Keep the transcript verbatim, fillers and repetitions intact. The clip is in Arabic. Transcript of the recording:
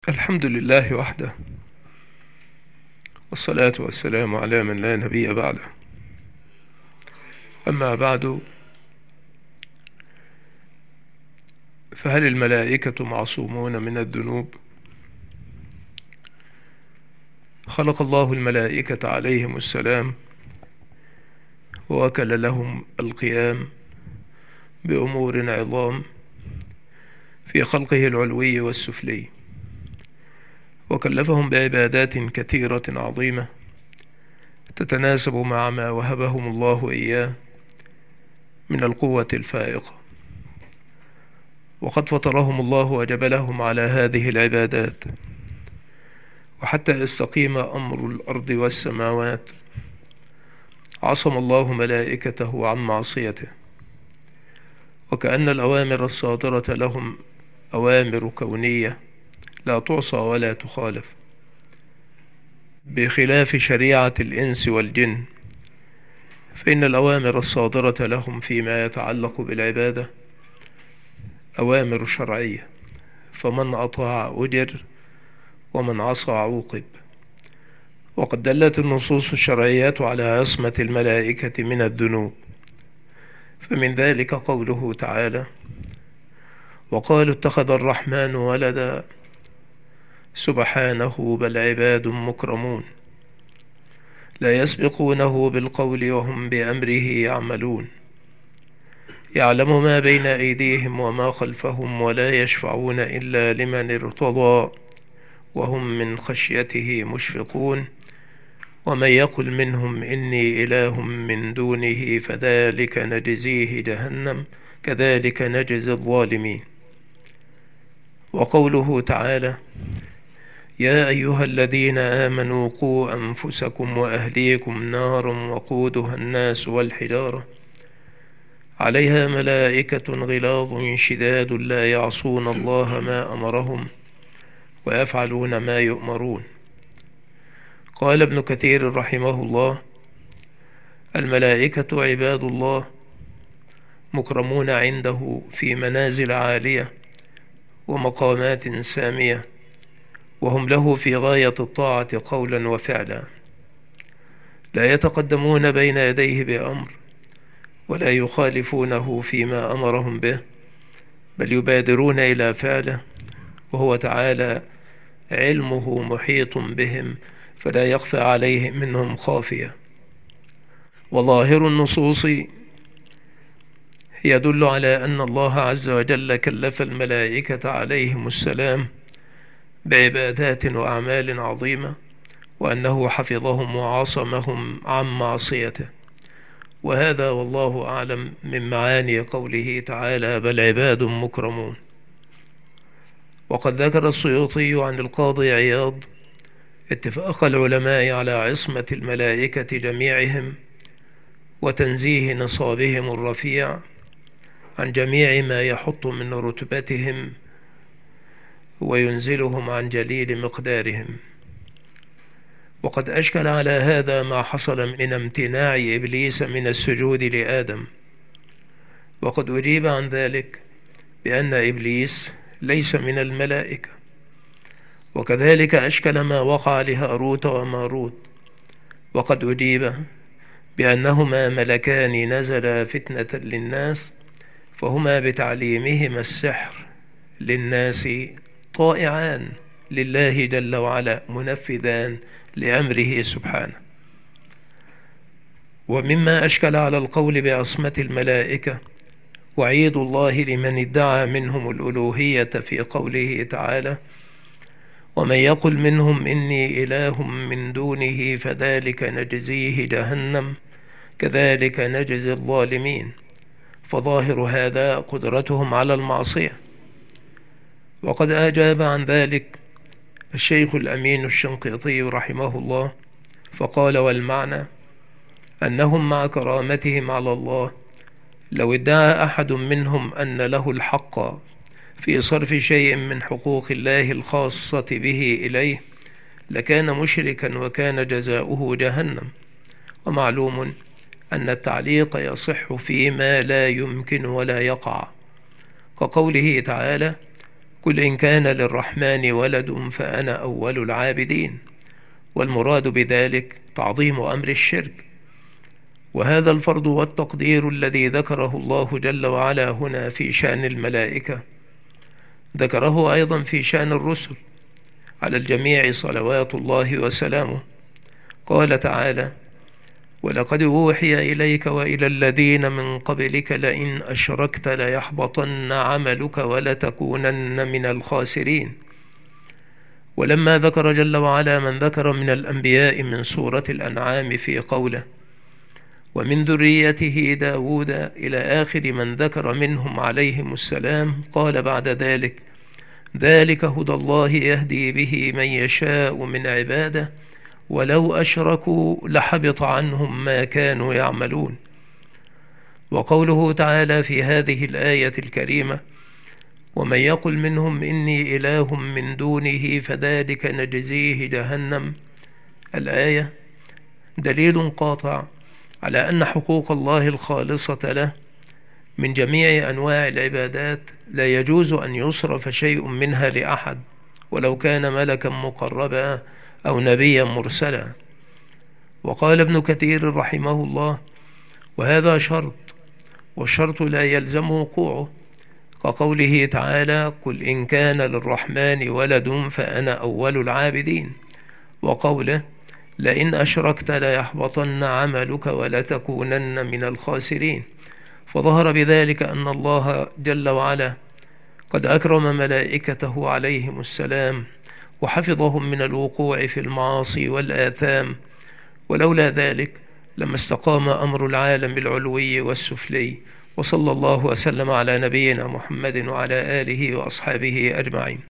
الحمد لله وحده، والصلاة والسلام على من لا نبي بعده. أما بعد، فهل الملائكة معصومون من الذنوب؟ خلق الله الملائكة عليهم السلام ووكل لهم القيام بأمور عظام في خلقه العلوي والسفلي، وكلفهم بعبادات كثيرة عظيمة تتناسب مع ما وهبهم الله إياه من القوة الفائقة، وقد فطرهم الله وجبلهم على هذه العبادات. وحتى يستقيم أمر الأرض والسماوات عصم الله ملائكته عن معصيته، وكأن الأوامر الصادرة لهم أوامر كونية لا تعصى ولا تخالف، بخلاف شريعة الإنس والجن، فإن الأوامر الصادرة لهم فيما يتعلق بالعبادة أوامر شرعية، فمن أطاع أجر ومن عصى عوقب. وقد دلت النصوص الشرعيات على عصمة الملائكة من الذنوب، فمن ذلك قوله تعالى: وقالوا اتخذ الرحمن ولدا سبحانه بل عباد مكرمون لا يسبقونه بالقول وهم بأمره يعملون يعلم ما بين أيديهم وما خلفهم ولا يشفعون إلا لمن ارتضى وهم من خشيته مشفقون ومن يقل منهم إني إله من دونه فذلك نجزيه جهنم كذلك نجزي الظالمين. وقوله تعالى: يا أيها الذين آمنوا قوا أنفسكم وأهليكم نارا وقودها الناس والحجارة عليها ملائكة غلاظ شداد لا يعصون الله ما أمرهم ويفعلون ما يؤمرون. قال ابن كثير رحمه الله: الملائكة عباد الله مكرمون عنده في منازل عالية ومقامات سامية، وهم له في غاية الطاعة قولا وفعلا، لا يتقدمون بين يديه بأمر ولا يخالفونه فيما أمرهم به، بل يبادرون إلى فعله، وهو تعالى علمه محيط بهم فلا يخفى عليه منهم خافية. وظاهر النصوص يدل على أن الله عز وجل كلف الملائكة عليهم السلام بعبادات وأعمال عظيمة، وأنه حفظهم وعصمهم عن معصيته، وهذا والله أعلم من معاني قوله تعالى: بل عباد مكرمون. وقد ذكر السيوطي عن القاضي عياض اتفاق العلماء على عصمة الملائكة جميعهم وتنزيه نصابهم الرفيع عن جميع ما يحط من رتبتهم وينزلهم عن جليل مقدارهم. وقد أشكل على هذا ما حصل من امتناع إبليس من السجود لآدم، وقد أجيب عن ذلك بأن إبليس ليس من الملائكة. وكذلك أشكل ما وقع لهاروت وماروت، وقد أجيب بأنهما ملكان نزلا فتنة للناس، فهما بتعليمهما السحر للناس طائعان لله جل وعلا منفذان لأمره سبحانه. ومما أشكل على القول بعصمة الملائكة وعيد الله لمن ادعى منهم الألوهية في قوله تعالى: ومن يقل منهم إني إله من دونه فذلك نجزيه جهنم كذلك نجزي الظالمين. فظاهر هذا قدرتهم على المعصية. وقد أجاب عن ذلك الشيخ الأمين الشنقيطي رحمه الله فقال: والمعنى أنهم مع كرامتهم على الله لو ادعى أحد منهم أن له الحق في صرف شيء من حقوق الله الخاصة به إليه لكان مشركا وكان جزاؤه جهنم. ومعلوم أن التعليق يصح فيما لا يمكن ولا يقع، كقوله تعالى: قل إن كان للرحمن ولد فأنا أول العابدين. والمراد بذلك تعظيم أمر الشرك، وهذا الفرض والتقدير الذي ذكره الله جل وعلا هنا في شأن الملائكة ذكره أيضا في شأن الرسل على الجميع صلوات الله وسلامه. قال تعالى: ولقد أوحي إليك وإلى الذين من قبلك لئن أشركت ليحبطن عملك ولتكونن من الخاسرين. ولما ذكر جل وعلا من ذكر من الأنبياء من سورة الأنعام في قوله: ومن ذريته داود إلى آخر من ذكر منهم عليهم السلام، قال بعد ذلك: ذلك هدى الله يهدي به من يشاء من عباده ولو أشركوا لحبط عنهم ما كانوا يعملون. وقوله تعالى في هذه الآية الكريمة: ومن يقل منهم إني إله من دونه فذلك نجزيه جهنم، الآية دليل قاطع على أن حقوق الله الخالصة له من جميع أنواع العبادات لا يجوز أن يصرف شيء منها لأحد ولو كان ملكا مقربا أو نبيا مرسلا. وقال ابن كثير رحمه الله: وهذا شرط، والشرط لا يلزم وقوعه، كقوله تعالى: قل إن كان للرحمن ولد فأنا أول العابدين، وقوله: لئن أشركت ليحبطن عملك ولتكونن من الخاسرين. فظهر بذلك أن الله جل وعلا قد أكرم ملائكته عليهم السلام وحفظهم من الوقوع في المعاصي والآثام، ولولا ذلك لما استقام أمر العالم العلوي والسفلي. وصلى الله وسلم على نبينا محمد وعلى آله وأصحابه أجمعين.